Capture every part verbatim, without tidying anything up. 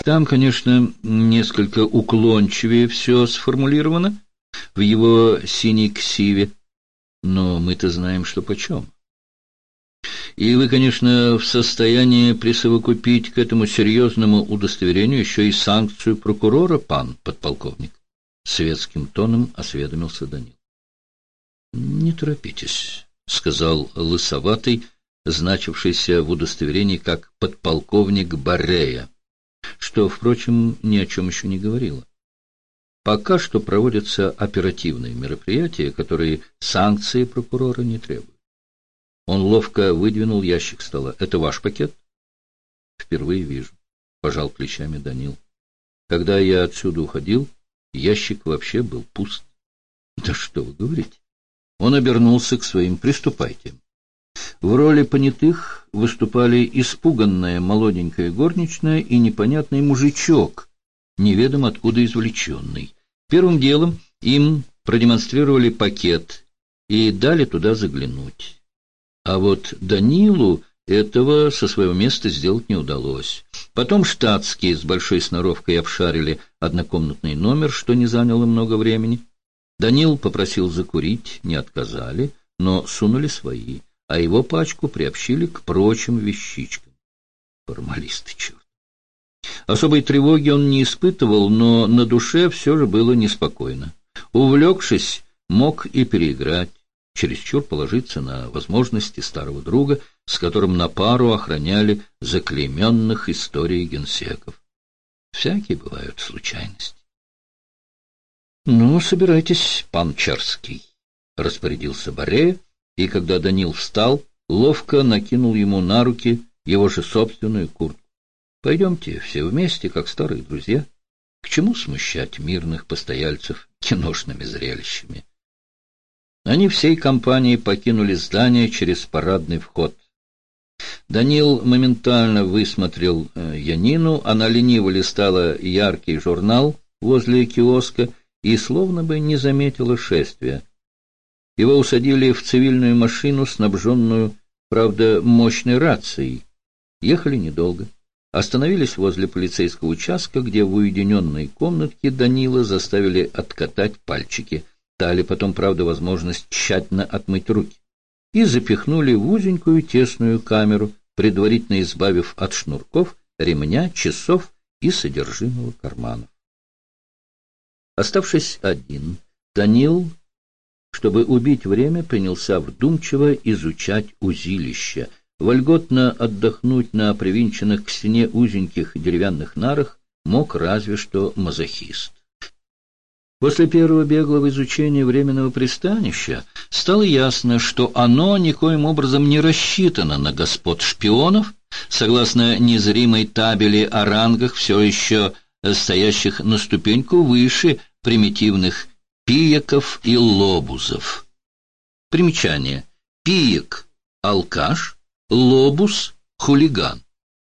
Там, конечно, несколько уклончивее все сформулировано в его синей ксиве, но мы-то знаем, что почем. И вы, конечно, в состоянии присовокупить к этому серьезному удостоверению еще и санкцию прокурора, пан подполковник. Светским тоном осведомился Данил. — Не торопитесь, — сказал лысоватый, значившийся в удостоверении как подполковник Баррея, что, впрочем, ни о чем еще не говорило. Пока что проводятся оперативные мероприятия, которые санкции прокурора не требуют. Он ловко выдвинул ящик стола. — Это ваш пакет? — Впервые вижу, — пожал плечами Данил. Когда я отсюда уходил, ящик вообще был пуст. — Да что вы говорите? Он обернулся к своим. — Приступайте. В роли понятых выступали испуганная молоденькая горничная и непонятный мужичок, неведомо откуда извлеченный. Первым делом им продемонстрировали пакет и дали туда заглянуть. А вот Данилу этого со своего места сделать не удалось. Потом штатские с большой сноровкой обшарили однокомнатный номер, что не заняло много времени. Данил попросил закурить, не отказали, но сунули свои, а его пачку приобщили к прочим вещичкам. Формалисты, черт. Особой тревоги он не испытывал, но на душе все же было неспокойно. Увлекшись, мог и переиграть, чересчур положиться на возможности старого друга, с которым на пару охраняли заклейменных историей генсеков. Всякие бывают случайности. — Ну, собирайтесь, пан Чарский, — распорядился Баррея, и когда Данил встал, ловко накинул ему на руки его же собственную куртку. — Пойдемте все вместе, как старые друзья. К чему смущать мирных постояльцев киношными зрелищами? Они всей компанией покинули здание через парадный вход. Данил моментально высмотрел э, Янину, она лениво листала яркий журнал возле киоска и словно бы не заметила шествия. Его усадили в цивильную машину, снабженную, правда, мощной рацией. Ехали недолго. Остановились возле полицейского участка, где в уединенной комнатке Данила заставили откатать пальчики. Дали потом, правда, возможность тщательно отмыть руки. И запихнули в узенькую тесную камеру, предварительно избавив от шнурков, ремня, часов и содержимого карманов. Оставшись один, Данил, чтобы убить время, принялся вдумчиво изучать узилище. Вольготно отдохнуть на привинченных к стене узеньких деревянных нарах мог разве что мазохист. После первого беглого изучения временного пристанища стало ясно, что оно никоим образом не рассчитано на господ шпионов, согласно незримой табели о рангах, все еще стоящих на ступеньку выше примитивных пияков и лобузов. Примечание. Пиек — алкаш, лобуз — хулиган.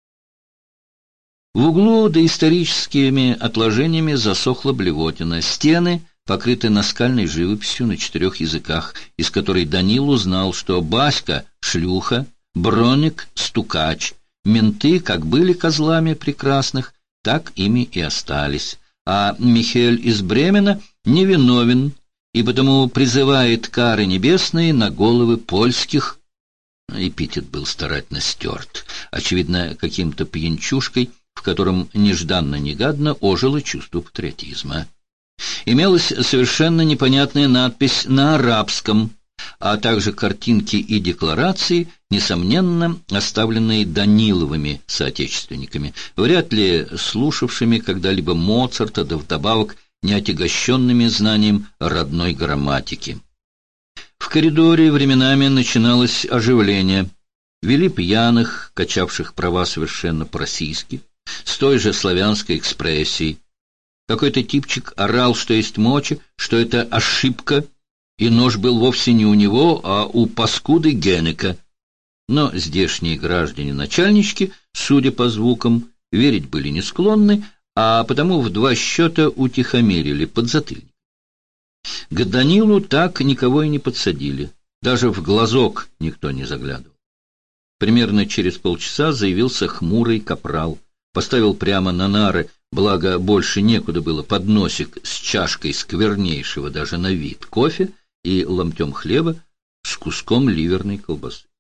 В углу доисторическими отложениями засохла блевотина. Стены покрыты наскальной живописью на четырех языках, из которой Данил узнал, что Баська — шлюха, Броник — стукач, менты как были козлами прекрасных, так ими и остались, а Михель из Бремена невиновен и потому призывает кары небесные на головы польских. Эпитет был старательно стерт, очевидно, каким-то пьянчушкой, в котором нежданно-негаданно ожило чувство патриотизма. Имелась совершенно непонятная надпись на арабском, а также картинки и декларации, несомненно, оставленные Даниловыми соотечественниками, вряд ли слушавшими когда-либо Моцарта, да вдобавок не отягощенными знанием родной грамматики. В коридоре временами начиналось оживление. Вели пьяных, качавших права совершенно по-российски, с той же славянской экспрессией. Какой-то типчик орал, что есть мочи, что это ошибка, и нож был вовсе не у него, а у паскуды Генека. Но здешние граждане-начальнички, судя по звукам, верить были не склонны, а потому в два счета утихомирили подзатыльник. К Данилу так никого и не подсадили, даже в глазок никто не заглядывал. Примерно через полчаса заявился хмурый капрал. поставил прямо на нары, благо больше некуда было, подносик с чашкой сквернейшего даже на вид кофе и ломтем хлеба с куском ливерной колбасы.